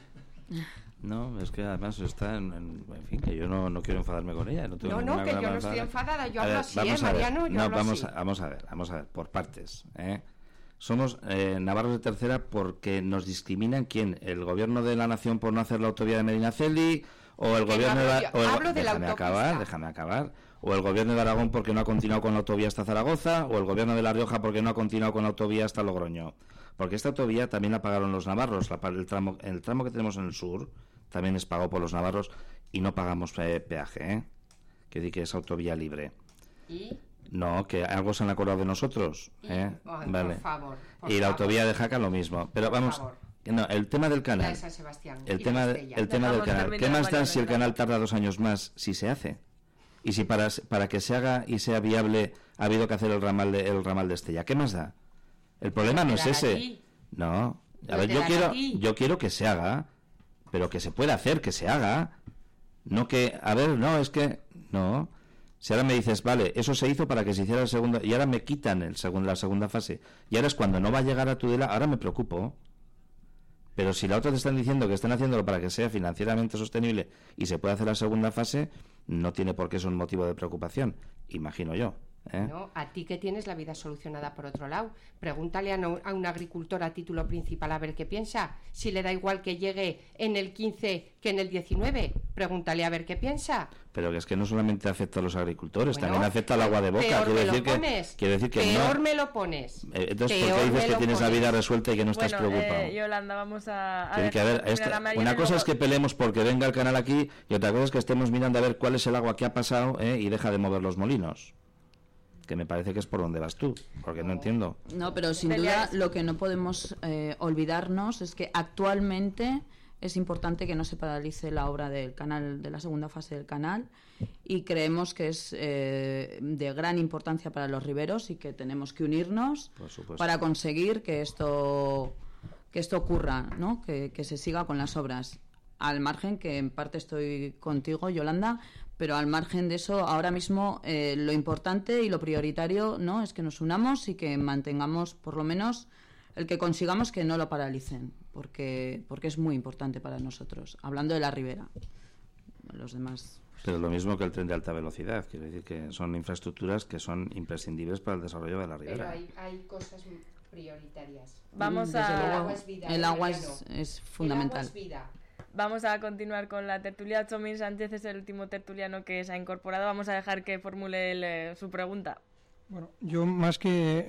No, es que además está en, en, en fin, que yo no, no quiero enfadarme con ella. No, tengo no, no que yo no estoy enfadada, yo hablo así, ¿eh, Mariano? Yo no, hablo vamos, así. A, vamos a ver, vamos a ver, por partes. ¿eh? Somos eh, navarros de tercera porque nos discriminan ¿quién? ¿El gobierno de la nación por no hacer la autovía de Medinaceli? ¿O el que gobierno no, de yo, o el, hablo de la déjame autopista. acabar, déjame acabar. ¿O el gobierno de Aragón porque no ha continuado con la autovía hasta Zaragoza? ¿O el gobierno de La Rioja porque no ha continuado con la autovía hasta Logroño? Porque esta autovía también la pagaron los navarros. La, el, tramo, el tramo que tenemos en el sur también es pagado por los navarros y no pagamos eh, peaje, ¿eh? Que di que es autovía libre. ¿Y? No, que algo se han acordado de nosotros. ¿eh? Oh, vale. Por favor. Por y la favor. autovía de Jaca lo mismo. Pero por vamos, favor. no, el tema del canal. La de San Sebastián El y tema, la de, Estella. el tema del Dejamos canal. ¿Qué terminar, más da si el Mariano, canal tarda dos años más si se hace? Y si para, para que se haga y sea viable ha habido que hacer el ramal de, el ramal de Estella. ¿Qué más da? El problema no es ese. Aquí. No. A No ver, te yo das quiero, aquí. yo quiero que se haga, pero que se pueda hacer, que se haga. No que, a ver, no, es que, no. Si ahora me dices, vale, eso se hizo para que se hiciera la segunda, y ahora me quitan el segundo, la segunda fase, y ahora es cuando no va a llegar a Tudela, ahora me preocupo. Pero si la otra te están diciendo que están haciéndolo para que sea financieramente sostenible y se pueda hacer la segunda fase, no tiene por qué ser un motivo de preocupación, imagino yo. ¿eh? No, a ti que tienes la vida solucionada por otro lado. Pregúntale a, no, a un agricultor a título principal a ver qué piensa. Si le da igual que llegue en el quince que en el diecinueve, pregúntale a ver qué piensa. Pero que es que no solamente afecta a los agricultores, Bueno, también afecta al agua de boca. Peor Quiero me decir lo pones. que, quiero decir que peor no. me lo pones. Eh, Entonces, Peor ¿por qué me dices que lo tienes la pones. vida resuelta y que no estás Bueno, preocupado? eh, Yolanda, vamos a... a Tiene que haber, terminar esto- a Mariano una y cosa luego- es que peleemos porque venga el canal aquí y otra cosa es que estemos mirando a ver cuál es el agua que ha pasado ¿eh? y deja de mover los molinos. Que me parece que es por donde vas tú, porque no entiendo. No, pero sin Peleas. duda lo que no podemos eh, olvidarnos es que actualmente es importante que no se paralice la obra del canal, de la segunda fase del canal, y creemos que es eh, de gran importancia para los riberos y que tenemos que unirnos Por supuesto. para conseguir que esto que esto ocurra, ¿no? Que, que se siga con las obras. Al margen, que en parte estoy contigo, Yolanda, pero al margen de eso, ahora mismo eh, lo importante y lo prioritario, ¿no?, es que nos unamos y que mantengamos, por lo menos, el que consigamos que no lo paralicen, porque porque es muy importante para nosotros. Hablando de la ribera, los demás. Pero lo mismo que el tren de alta velocidad, quiero decir que son infraestructuras que son imprescindibles para el desarrollo de la Pero ribera. hay, hay cosas prioritarias. Vamos Desde a... El luego, agua es vida, el agua es, Mariano. es fundamental. El agua es vida. Vamos a continuar con la tertulia. Chomín Sánchez es el último tertuliano que se ha incorporado. Vamos a dejar que formule él, eh, su pregunta. Bueno, yo más que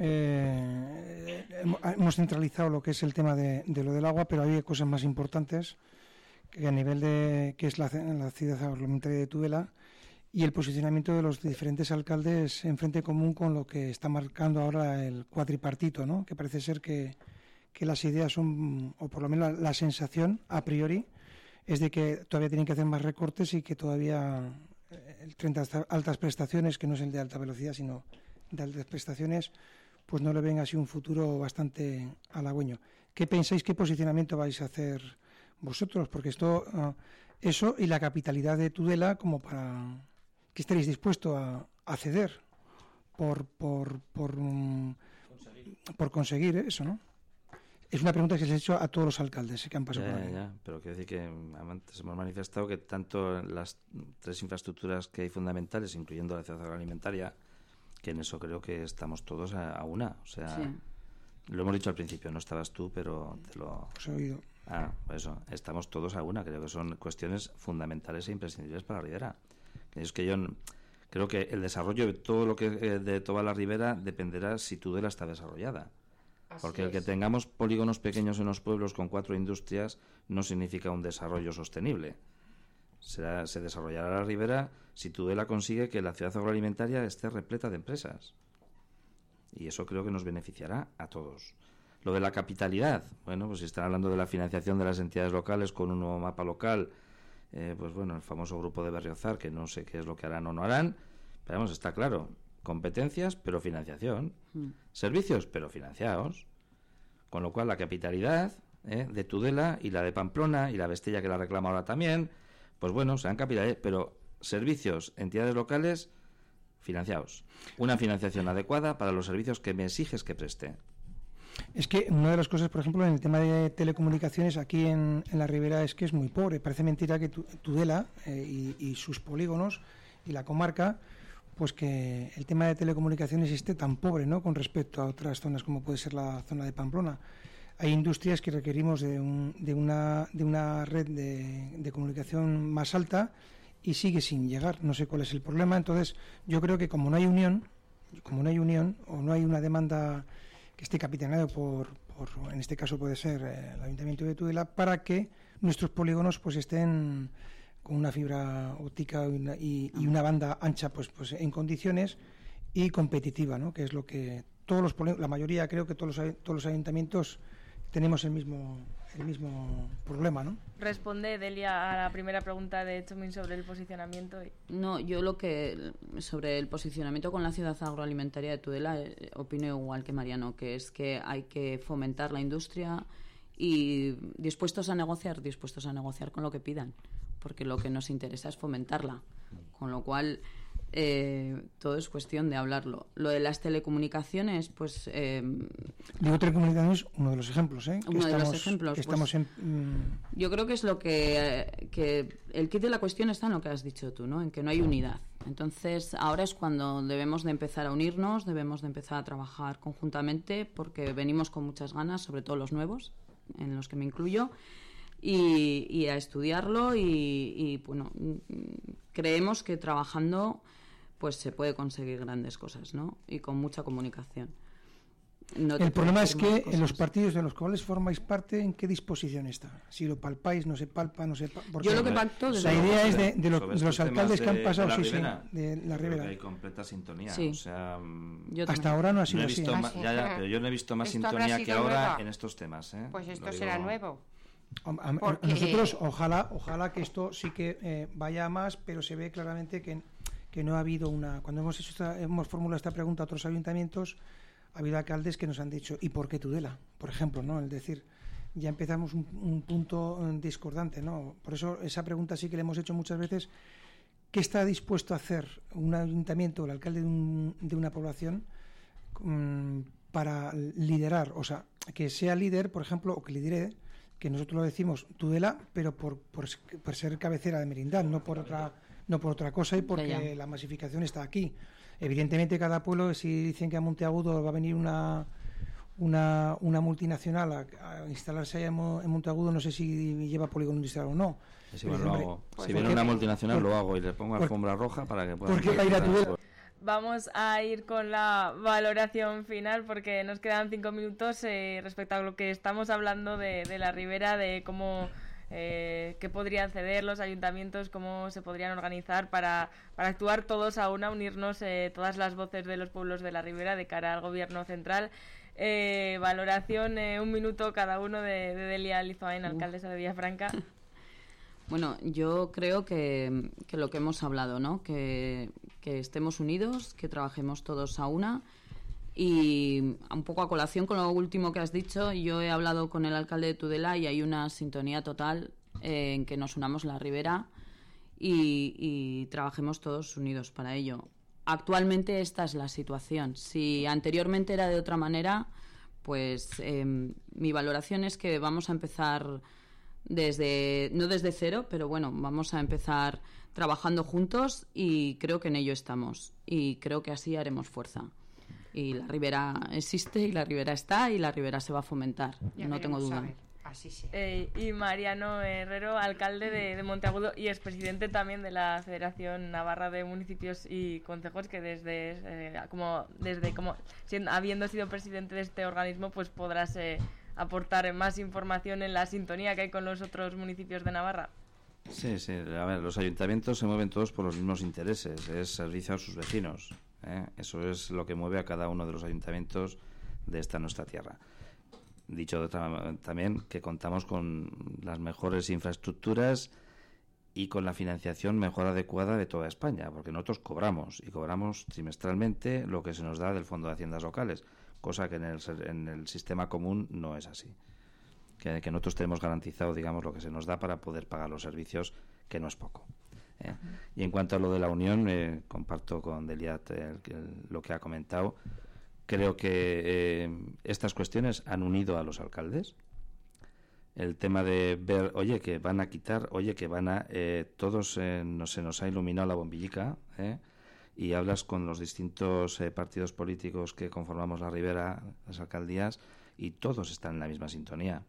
eh, hemos centralizado lo que es el tema de, de lo del agua, pero hay cosas más importantes que a nivel de que es la, la ciudad agroalimentaria de Tudela y el posicionamiento de los diferentes alcaldes en frente común con lo que está marcando ahora el cuatripartito, ¿no? Que parece ser que, que las ideas son, o por lo menos la, la sensación a priori, es de que todavía tienen que hacer más recortes y que todavía el tren de altas prestaciones, que no es el de alta velocidad, sino de altas prestaciones, pues no le ven así un futuro bastante halagüeño. ¿Qué pensáis, qué posicionamiento vais a hacer vosotros? Porque esto, uh, eso y la capitalidad de Tudela, como para que estaréis dispuestos a, a ceder por, por, por, um, conseguir. por conseguir eso, ¿no? Es una pregunta que se ha hecho a todos los alcaldes que han pasado ya, por aquí. Ya, pero quiero decir que antes hemos manifestado que tanto las tres infraestructuras que hay fundamentales, incluyendo la ciudad agroalimentaria, que en eso creo que estamos todos a, a una. O sea, sí. Lo hemos dicho al principio, no estabas tú, pero te lo... Os he oído. Ah, pues eso, estamos todos a una. Creo que son cuestiones fundamentales e imprescindibles para la Ribera. Es que yo creo que el desarrollo de todo lo que de toda la Ribera dependerá si Tudela está desarrollada. Así Porque el que es. tengamos polígonos pequeños en los pueblos con cuatro industrias no significa un desarrollo sostenible. Será, se desarrollará la Ribera si Tudela consigue que la ciudad agroalimentaria esté repleta de empresas. Y eso creo que nos beneficiará a todos. Lo de la capitalidad, bueno, pues si están hablando de la financiación de las entidades locales con un nuevo mapa local, eh, pues bueno, el famoso grupo de Berriozar, que no sé qué es lo que harán o no harán, pero vamos, está claro. Competencias, pero financiación. Mm. Servicios, pero financiados. Con lo cual, la capitalidad ¿eh? de Tudela y la de Pamplona y la Bestella, que la reclama ahora también, pues bueno, sean capitales, pero servicios, entidades locales, financiados. Una financiación adecuada para los servicios que me exiges que preste. Es que una de las cosas, por ejemplo, en el tema de telecomunicaciones aquí en, en la Ribera es que es muy pobre. Parece mentira que Tudela eh, y, y sus polígonos y la comarca, pues que el tema de telecomunicaciones esté tan pobre, ¿no?, con respecto a otras zonas como puede ser la zona de Pamplona. Hay industrias que requerimos de, un, de, una, de una red de, de comunicación más alta y sigue sin llegar. No sé cuál es el problema. Entonces, yo creo que como no hay unión, como no hay unión o no hay una demanda que esté capitaneado por, por en este caso puede ser eh, el Ayuntamiento de Tudela, para que nuestros polígonos pues estén con una fibra óptica y una, y, y una banda ancha pues pues en condiciones y competitiva, ¿no?, que es lo que todos los la mayoría, creo que todos los todos los ayuntamientos tenemos el mismo el mismo problema, ¿no? Responde Delia a la primera pregunta de Chomín sobre el posicionamiento. Y... No, yo lo que sobre el posicionamiento con la ciudad agroalimentaria de Tudela eh, opino igual que Mariano, que es que hay que fomentar la industria y dispuestos a negociar, dispuestos a negociar con lo que pidan, porque lo que nos interesa es fomentarla, con lo cual eh, todo es cuestión de hablarlo. Lo de las telecomunicaciones, pues... Eh, Digo telecomunicaciones, uno de los ejemplos, ¿eh? Uno que de estamos, los ejemplos. Que estamos pues, en, mm... Yo creo que es lo que... que el kit de la cuestión está en lo que has dicho tú, ¿no?, en que no hay unidad. Entonces, ahora es cuando debemos de empezar a unirnos, debemos de empezar a trabajar conjuntamente, porque venimos con muchas ganas, sobre todo los nuevos, en los que me incluyo, y, y a estudiarlo y, y bueno, creemos que trabajando pues se puede conseguir grandes cosas, ¿no?, y con mucha comunicación. No el problema es que en los partidos de los cuales formáis parte, ¿en qué disposición está? Si lo palpáis, no se palpa, no se palpa. Yo lo que pacto... La idea es de, de, lo, de los alcaldes de, que han pasado, sí, sí, de la Ribera. Hay completa sintonía. Sí. O sea, hasta ahora no ha sido no he visto así. Ma, ya, ya, pero yo no he visto más sintonía que ahora nueva? en estos temas. ¿eh? Pues esto será nuevo. A, a, Porque... Nosotros, ojalá, ojalá que esto sí que eh, vaya a más, pero se ve claramente que, que no ha habido una... Cuando hemos, hecho esta, hemos formulado esta pregunta a otros ayuntamientos, ha habido alcaldes que nos han dicho, ¿y por qué Tudela? Por ejemplo, ¿no? Es decir, ya empezamos un, un punto discordante, ¿no? Por eso esa pregunta sí que le hemos hecho muchas veces. ¿Qué está dispuesto a hacer un ayuntamiento, el alcalde de, un, de una población, um, para liderar? O sea, que sea líder, por ejemplo, o que lidere, que nosotros lo decimos Tudela, pero por, por, por ser cabecera de Merindad, no por otra, no por otra cosa y porque la masificación está aquí. Evidentemente cada pueblo, si dicen que a Monteagudo va a venir una una, una multinacional a, a instalarse allá en, en Monteagudo, no sé si lleva polígono industrial o no. Sí, bueno, lo hago. Pues si viene una multinacional por, lo hago y le pongo por, alfombra roja para que pueda... ¿Por qué va a ir a Tudela? Vamos a ir con la valoración final porque nos quedan cinco minutos eh, respecto a lo que estamos hablando de, de la Ribera, de cómo Eh, ¿Qué podrían ceder los ayuntamientos? ¿Cómo se podrían organizar para, para actuar todos a una, unirnos eh, todas las voces de los pueblos de la Ribera de cara al gobierno central? Eh, valoración, eh, un minuto cada uno de, de Delia Lizoain, alcaldesa de Villafranca. Bueno, yo creo que, que lo que hemos hablado, ¿no? Que, que estemos unidos, que trabajemos todos a una. Y un poco a colación con lo último que has dicho, yo he hablado con el alcalde de Tudela y hay una sintonía total eh, en que nos unamos la Ribera y, y trabajemos todos unidos para ello. Actualmente esta es la situación. Si anteriormente era de otra manera, pues eh, mi valoración es que vamos a empezar desde, no desde cero, pero bueno, vamos a empezar trabajando juntos y creo que en ello estamos. Y creo que así haremos fuerza. Y la Ribera existe y la Ribera está y la Ribera se va a fomentar, ya no tengo duda. Así sí. Eh, y Mariano Herrero, alcalde de, de Monteagudo y expresidente también de la Federación Navarra de Municipios y Concejos, que desde eh, como desde como siendo, habiendo sido presidente de este organismo, pues podrás eh, aportar más información en la sintonía que hay con los otros municipios de Navarra. Sí, sí. A ver, los ayuntamientos se mueven todos por los mismos intereses, es servicio a sus vecinos. ¿Eh? Eso es lo que mueve a cada uno de los ayuntamientos de esta nuestra tierra. Dicho de otra, también que contamos con las mejores infraestructuras y con la financiación mejor adecuada de toda España, porque nosotros cobramos y cobramos trimestralmente lo que se nos da del Fondo de Haciendas Locales, cosa que en el, en el sistema común no es así. Que, que nosotros tenemos garantizado, digamos, lo que se nos da para poder pagar los servicios, que no es poco. ¿Eh? Y en cuanto a lo de la unión, eh, comparto con Delia el, el, lo que ha comentado. Creo que eh, estas cuestiones han unido a los alcaldes. El tema de ver, oye, que van a quitar, oye, que van a... Eh, todos eh, no, se nos ha iluminado la bombillica, ¿eh? Y hablas con los distintos eh, partidos políticos que conformamos la Ribera, las alcaldías, y todos están en la misma sintonía.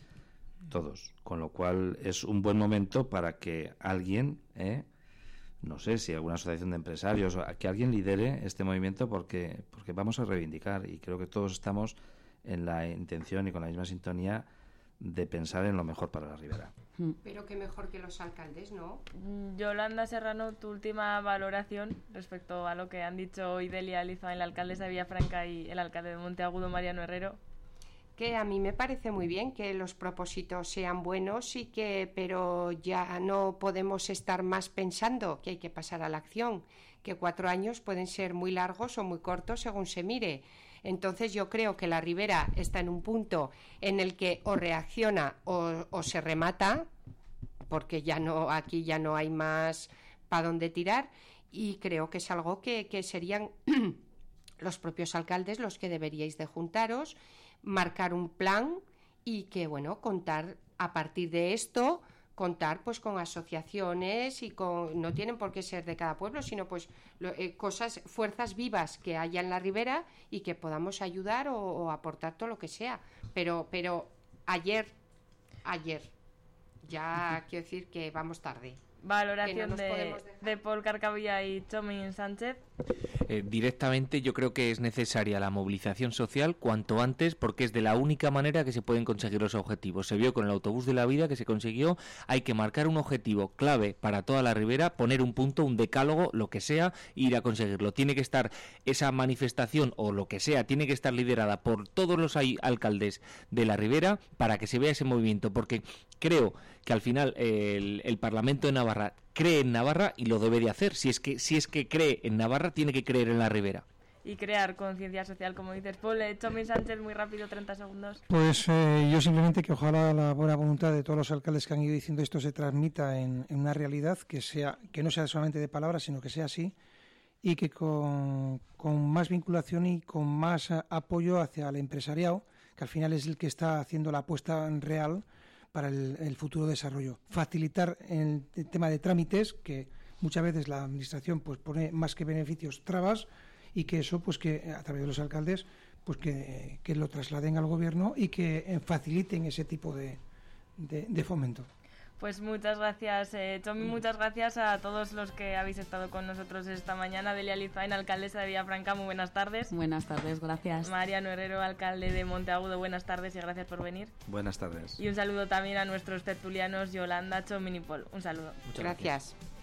Todos, con lo cual es un buen momento para que alguien, ¿eh? no sé si alguna asociación de empresarios, que alguien lidere este movimiento porque, porque vamos a reivindicar y creo que todos estamos en la intención y con la misma sintonía de pensar en lo mejor para la Ribera. Pero qué mejor que los alcaldes, ¿no? Yolanda Serrano, tu última valoración respecto a lo que han dicho hoy Delia Lizoain, la alcaldesa de Villafranca, y el alcalde de Monteagudo, Mariano Herrero. Que a mí me parece muy bien que los propósitos sean buenos y que, pero ya no podemos estar más pensando que hay que pasar a la acción, que cuatro años pueden ser muy largos o muy cortos según se mire. Entonces yo creo que la Ribera está en un punto en el que o reacciona o, o se remata, porque ya no, aquí ya no hay más para dónde tirar, y creo que es algo que, que serían los propios alcaldes los que deberíais de juntaros, marcar un plan y que, bueno, contar a partir de esto, contar pues con asociaciones y con, no tienen por qué ser de cada pueblo, sino pues lo, eh, cosas, fuerzas vivas que haya en la Ribera y que podamos ayudar o, o aportar todo lo que sea. Pero, pero ayer, ayer, ya quiero decir que vamos tarde. Valoración no de, de Paul Carcavilla y Chomín Sánchez. Eh, directamente yo creo que es necesaria la movilización social cuanto antes, porque es de la única manera que se pueden conseguir los objetivos. Se vio con el autobús de la vida que se consiguió. Hay que marcar un objetivo clave para toda la Ribera, poner un punto, un decálogo, lo que sea, e ir a conseguirlo. Tiene que estar esa manifestación o lo que sea, tiene que estar liderada por todos los alcaldes de la Ribera para que se vea ese movimiento, porque creo que al final eh, el, el Parlamento de Navarra cree en Navarra y lo debe de hacer. Si es que si es que cree en Navarra, tiene que creer en la Ribera. Y crear conciencia social, como dices. Paul, eh, Chomín Sánchez, muy rápido, treinta segundos. Pues eh, yo simplemente que ojalá la buena voluntad de todos los alcaldes que han ido diciendo esto se transmita en, en una realidad que sea que no sea solamente de palabras, sino que sea así, y que con, con más vinculación y con más apoyo hacia el empresariado, que al final es el que está haciendo la apuesta real para el, el futuro desarrollo. Facilitar el, el tema de trámites, que muchas veces la administración pues pone más que beneficios trabas, y que eso pues que a través de los alcaldes pues que, que lo trasladen al gobierno y que faciliten ese tipo de, de, de fomento. Pues muchas gracias, eh, Chomi, muchas gracias a todos los que habéis estado con nosotros esta mañana. Delia Lizain, alcaldesa de Villafranca, muy buenas tardes. Buenas tardes, gracias. Mariano Herrero, alcalde de Monteagudo, buenas tardes y gracias por venir. Buenas tardes. Y un saludo también a nuestros tertulianos Yolanda, Chomi y Paul. Un saludo. Muchas Gracias. gracias.